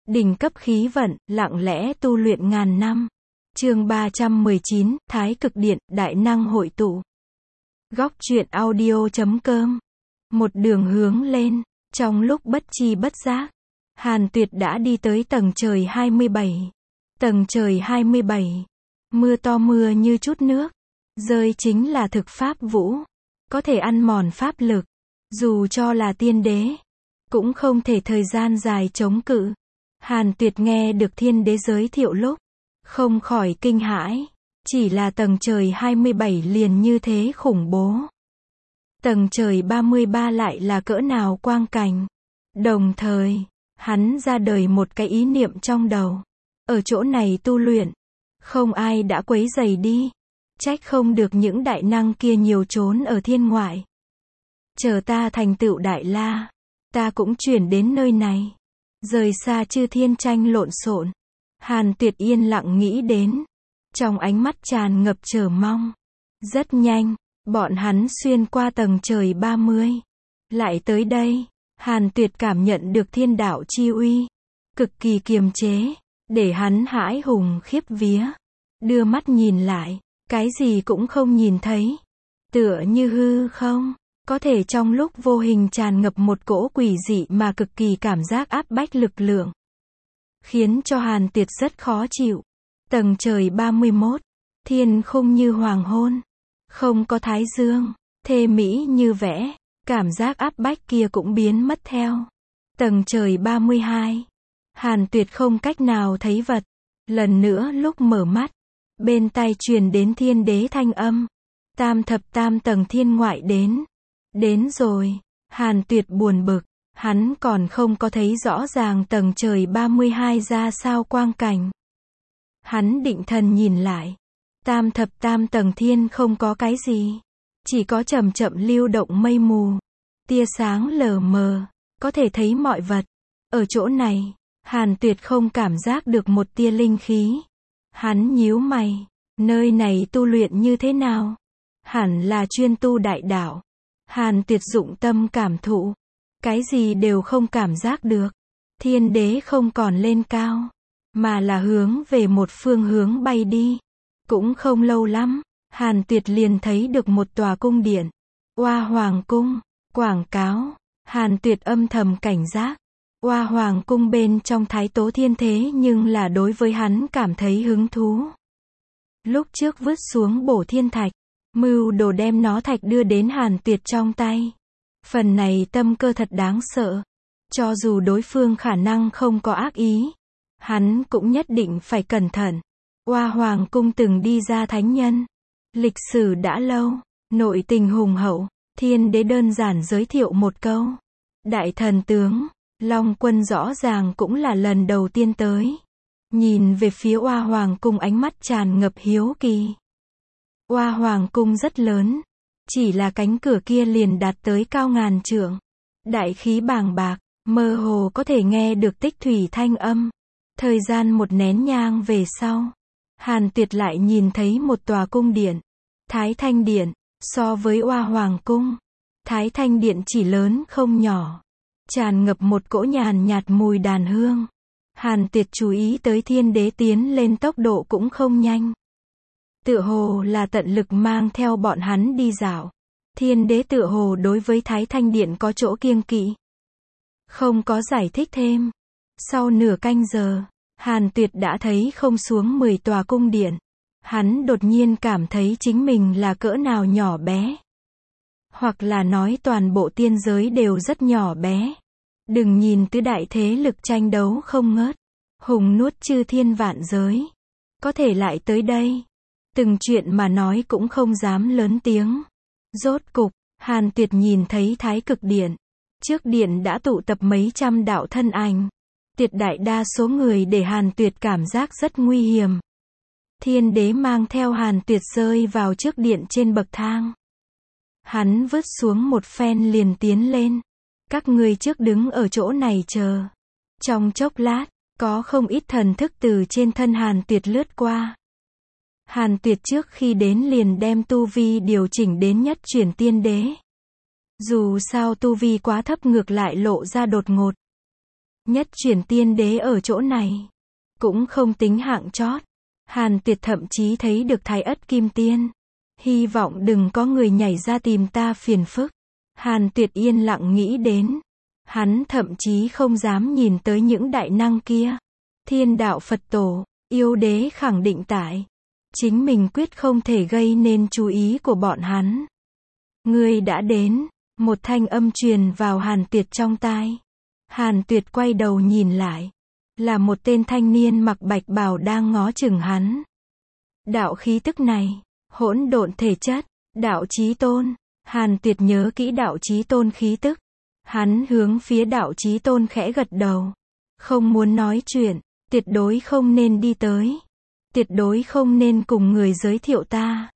Đỉnh cấp khí vận, lặng lẽ tu luyện ngàn năm. Chương 319, Thái Cực Điện, đại năng hội tụ. Góc truyện audio.com. Một đường hướng lên, trong lúc bất chi bất giác, Hàn Tuyệt đã đi tới tầng trời 27. Tầng trời 27. Mưa to mưa như chút nước, rơi chính là thực pháp vũ, có thể ăn mòn pháp lực, dù cho là tiên đế, cũng không thể thời gian dài chống cự. Hàn Tuyệt nghe được thiên đế giới thiệu lúc, không khỏi kinh hãi, chỉ là tầng trời 27 liền như thế khủng bố. Tầng trời 33 lại là cỡ nào quang cảnh. Đồng thời, hắn ra đời một cái ý niệm trong đầu. Ở chỗ này tu luyện, không ai đã quấy rầy đi. Trách không được những đại năng kia nhiều trốn ở thiên ngoại. Chờ ta thành tựu đại la, ta cũng chuyển đến nơi này. Rời xa chư thiên tranh lộn xộn. Hàn Tuyệt yên lặng nghĩ đến. Trong ánh mắt tràn ngập chờ mong. Rất nhanh, bọn hắn xuyên qua tầng trời 30. Lại tới đây, Hàn Tuyệt cảm nhận được thiên đạo chi uy. Cực kỳ kiềm chế, để hắn hãi hùng khiếp vía. Đưa mắt nhìn lại, cái gì cũng không nhìn thấy. Tựa như hư không, có thể trong lúc vô hình tràn ngập một cỗ quỷ dị mà cực kỳ cảm giác áp bách lực lượng. Khiến cho Hàn Tuyệt rất khó chịu. Tầng trời 31, thiên khung như hoàng hôn. Không có thái dương, thê mỹ như vẽ, cảm giác áp bách kia cũng biến mất theo. Tầng trời 32, Hàn Tuyệt không cách nào thấy vật. Lần nữa lúc mở mắt, bên tai truyền đến thiên đế thanh âm. Tam thập tam tầng thiên ngoại đến. Đến rồi, Hàn Tuyệt buồn bực, hắn còn không có thấy rõ ràng tầng trời 32 ra sao quang cảnh. Hắn định thần nhìn lại. Tam thập tam tầng thiên không có cái gì. Chỉ có chậm chậm lưu động mây mù. Tia sáng lờ mờ, có thể thấy mọi vật. Ở chỗ này, Hàn Tuyệt không cảm giác được một tia linh khí. Hắn nhíu mày, nơi này tu luyện như thế nào? Hẳn là chuyên tu đại đạo. Hàn Tuyệt dụng tâm cảm thụ. Cái gì đều không cảm giác được. Thiên đế không còn lên cao, mà là hướng về một phương hướng bay đi. Cũng không lâu lắm, Hàn Tuyệt liền thấy được một tòa cung điện. Oa Hoàng Cung, quảng cáo. Hàn Tuyệt âm thầm cảnh giác. Oa Hoàng Cung bên trong Thái Tố Thiên thế nhưng là đối với hắn cảm thấy hứng thú. Lúc trước vứt xuống Bổ Thiên Thạch, mưu đồ đem nó thạch đưa đến Hàn Tuyệt trong tay. Phần này tâm cơ thật đáng sợ. Cho dù đối phương khả năng không có ác ý, hắn cũng nhất định phải cẩn thận. Oa Hoàng Cung từng đi ra thánh nhân. Lịch sử đã lâu, nội tình hùng hậu. Thiên đế đơn giản giới thiệu một câu. Đại thần tướng, Long Quân rõ ràng cũng là lần đầu tiên tới. Nhìn về phía Oa Hoàng Cung ánh mắt tràn ngập hiếu kỳ. Oa Hoàng Cung rất lớn. Chỉ là cánh cửa kia liền đạt tới cao ngàn trượng. Đại khí bàng bạc, mơ hồ có thể nghe được tích thủy thanh âm. Thời gian một nén nhang về sau, Hàn Tuyệt lại nhìn thấy một tòa cung điện. Thái Thanh Điện. So với Oa Hoàng Cung, Thái Thanh Điện chỉ lớn không nhỏ. Tràn ngập một cỗ nhàn nhạt mùi đàn hương. Hàn Tuyệt chú ý tới thiên đế tiến lên tốc độ cũng không nhanh. Tựa hồ là tận lực mang theo bọn hắn đi dạo. Thiên đế tựa hồ đối với Thái Thanh Điện có chỗ kiêng kỵ. Không có giải thích thêm. Sau nửa canh giờ, Hàn Tuyệt đã thấy không xuống 10 tòa cung điện. Hắn đột nhiên cảm thấy chính mình là cỡ nào nhỏ bé. Hoặc là nói toàn bộ tiên giới đều rất nhỏ bé. Đừng nhìn tứ đại thế lực tranh đấu không ngớt. Hùng nuốt chư thiên vạn giới. Có thể lại tới đây. Từng chuyện mà nói cũng không dám lớn tiếng. Rốt cục, Hàn Tuyệt nhìn thấy Thái Cực Điện. Trước điện đã tụ tập mấy trăm đạo thân ảnh. Tuyệt đại đa số người để Hàn Tuyệt cảm giác rất nguy hiểm. Thiên đế mang theo Hàn Tuyệt rơi vào trước điện trên bậc thang. Hắn vứt xuống một phen liền tiến lên. Các ngươi trước đứng ở chỗ này chờ. Trong chốc lát, có không ít thần thức từ trên thân Hàn Tuyệt lướt qua. Hàn Tuyệt trước khi đến liền đem tu vi điều chỉnh đến nhất chuyển tiên đế. Dù sao tu vi quá thấp ngược lại lộ ra đột ngột. Nhất truyền tiên đế ở chỗ này. Cũng không tính hạng chót. Hàn Tuyệt thậm chí thấy được Thái Ất Kim Tiên. Hy vọng đừng có người nhảy ra tìm ta phiền phức. Hàn Tuyệt yên lặng nghĩ đến. Hắn thậm chí không dám nhìn tới những đại năng kia. Thiên đạo Phật tổ, yêu đế khẳng định tại. Chính mình quyết không thể gây nên chú ý của bọn hắn. Ngươi đã đến. Một thanh âm truyền vào Hàn Tuyệt trong tai. Hàn Tuyệt quay đầu nhìn lại. Là một tên thanh niên mặc bạch bào đang ngó chừng hắn. Đạo khí tức này, hỗn độn thể chất, đạo chí tôn. Hàn Tuyệt nhớ kỹ đạo chí tôn khí tức. Hắn hướng phía đạo chí tôn khẽ gật đầu. Không muốn nói chuyện, tuyệt đối không nên đi tới. Tuyệt đối không nên cùng người giới thiệu ta.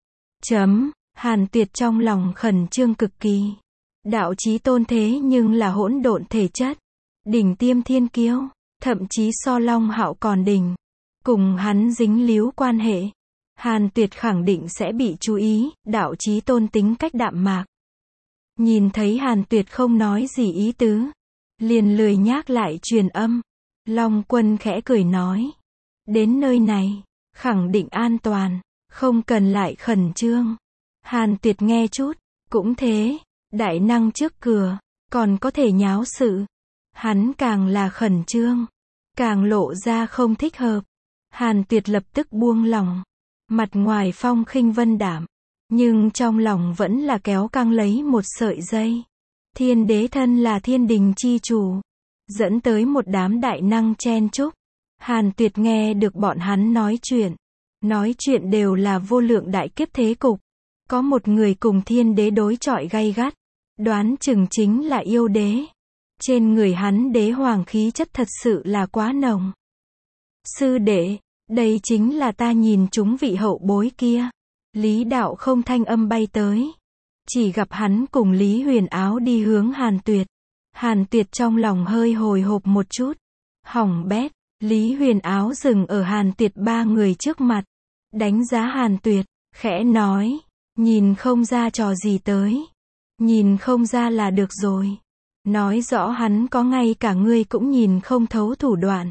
Hàn Tuyệt trong lòng khẩn trương cực kỳ. Đạo chí tôn thế nhưng là hỗn độn thể chất. Đỉnh tiêm thiên kiêu, thậm chí so Long Hạo còn đỉnh. Cùng hắn dính líu quan hệ. Hàn Tuyệt khẳng định sẽ bị chú ý, đạo chí tôn tính cách đạm mạc. Nhìn thấy Hàn Tuyệt không nói gì ý tứ. Liền lười nhác lại truyền âm. Long Quân khẽ cười nói. Đến nơi này, khẳng định an toàn, không cần lại khẩn trương. Hàn Tuyệt nghe chút, cũng thế, đại năng trước cửa, còn có thể nháo sự. Hắn càng là khẩn trương, càng lộ ra không thích hợp. Hàn Tuyệt lập tức buông lỏng, mặt ngoài phong khinh vân đạm, nhưng trong lòng vẫn là kéo căng lấy một sợi dây. Thiên đế thân là thiên đình chi chủ, dẫn tới một đám đại năng chen chúc. Hàn Tuyệt nghe được bọn hắn nói chuyện đều là vô lượng đại kiếp thế cục. Có một người cùng thiên đế đối chọi gay gắt, đoán chừng chính là yêu đế. Trên người hắn đế hoàng khí chất thật sự là quá nồng. Sư đệ, đây chính là ta nhìn chúng vị hậu bối kia. Lý Đạo không thanh âm bay tới. Chỉ gặp hắn cùng Lý Huyền Áo đi hướng Hàn Tuyệt. Hàn Tuyệt trong lòng hơi hồi hộp một chút. Hỏng bét, Lý Huyền Áo dừng ở Hàn Tuyệt ba người trước mặt. Đánh giá Hàn Tuyệt, khẽ nói. Nhìn không ra trò gì tới. Nhìn không ra là được rồi. Nói rõ hắn có ngay cả ngươi cũng nhìn không thấu thủ đoạn.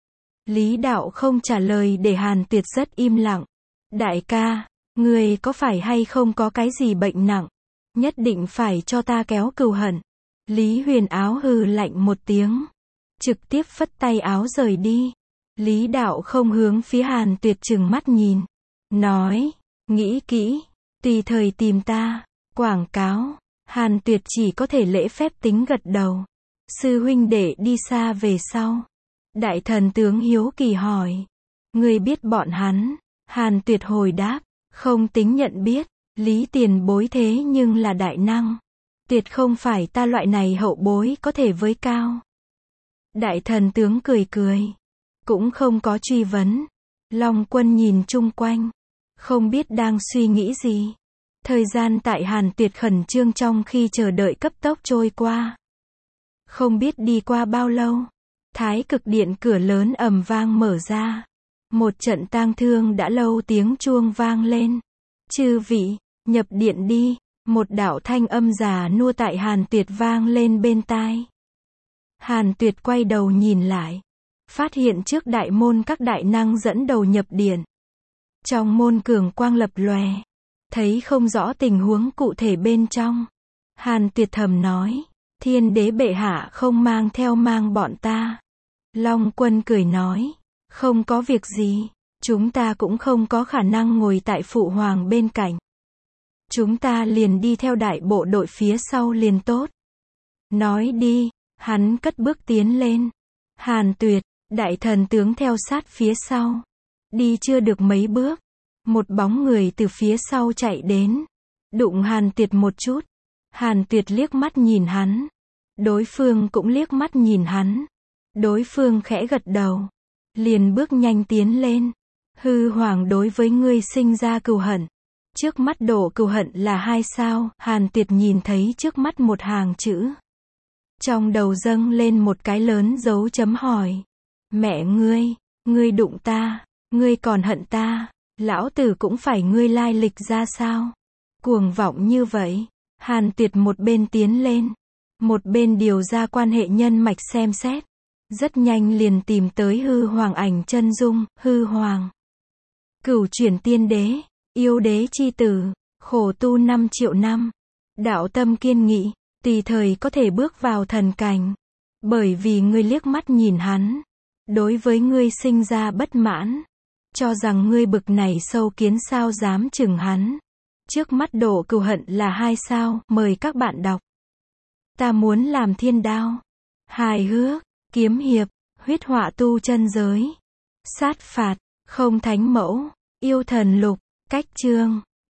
Lý Đạo không trả lời để Hàn Tuyệt rất im lặng. Đại ca, ngươi có phải hay không có cái gì bệnh nặng? Nhất định phải cho ta kéo cừu hận. Lý Huyền Áo hừ lạnh một tiếng. Trực tiếp phất tay áo rời đi. Lý Đạo không hướng phía Hàn Tuyệt trừng mắt nhìn. Nói, nghĩ kỹ, tùy thời tìm ta, quảng cáo. Hàn Tuyệt chỉ có thể lễ phép tính gật đầu. Sư huynh đệ đi xa về sau. Đại thần tướng hiếu kỳ hỏi. Ngươi biết bọn hắn? Hàn Tuyệt hồi đáp. Không tính nhận biết. Lý tiền bối thế nhưng là đại năng. Tuyệt không phải ta loại này hậu bối có thể với cao. Đại thần tướng cười cười. Cũng không có truy vấn. Long Quân nhìn chung quanh. Không biết đang suy nghĩ gì. Thời gian tại Hàn Tuyệt khẩn trương trong khi chờ đợi cấp tốc trôi qua. Không biết đi qua bao lâu. Thái cực điện cửa lớn ầm vang mở ra. Một trận tang thương đã lâu tiếng chuông vang lên. Chư vị, nhập điện đi. Một đạo thanh âm già nua tại Hàn Tuyệt vang lên bên tai. Hàn Tuyệt quay đầu nhìn lại. Phát hiện trước đại môn các đại năng dẫn đầu nhập điện. Trong môn cường quang lập lòe. Thấy không rõ tình huống cụ thể bên trong. Hàn Tuyệt thầm nói. Thiên đế bệ hạ không mang bọn ta. Long Quân cười nói. Không có việc gì. Chúng ta cũng không có khả năng ngồi tại phụ hoàng bên cạnh. Chúng ta liền đi theo đại bộ đội phía sau liền tốt. Nói đi. Hắn cất bước tiến lên. Hàn Tuyệt, đại thần tướng theo sát phía sau. Đi chưa được mấy bước. Một bóng người từ phía sau chạy đến. Đụng Hàn Tuyệt một chút. Hàn Tuyệt liếc mắt nhìn hắn. Đối phương cũng liếc mắt nhìn hắn. Đối phương khẽ gật đầu. Liền bước nhanh tiến lên. Hư hoàng đối với ngươi sinh ra cừu hận. Trước mắt đổ cừu hận là 2 sao. Hàn Tuyệt nhìn thấy trước mắt một hàng chữ. Trong đầu dâng lên một cái lớn dấu chấm hỏi. Mẹ ngươi đụng ta, ngươi còn hận ta, lão tử cũng phải ngươi lai lịch ra sao? Cuồng vọng như vậy. Hàn Tuyệt một bên tiến lên, một bên điều ra quan hệ nhân mạch xem xét. Rất nhanh liền tìm tới hư hoàng ảnh chân dung, hư hoàng. Cửu chuyển tiên đế, yêu đế chi tử, khổ tu 5 triệu năm. Đạo tâm kiên nghị, tùy thời có thể bước vào thần cảnh. Bởi vì ngươi liếc mắt nhìn hắn, đối với ngươi sinh ra bất mãn, cho rằng ngươi bực này sâu kiến sao dám chừng hắn. Trước mắt độ cừu hận là 2 sao, mời các bạn đọc. Ta muốn làm thiên đao, hài hước, kiếm hiệp, huyết họa tu chân giới, sát phạt, không thánh mẫu, yêu thần lục, cách chương.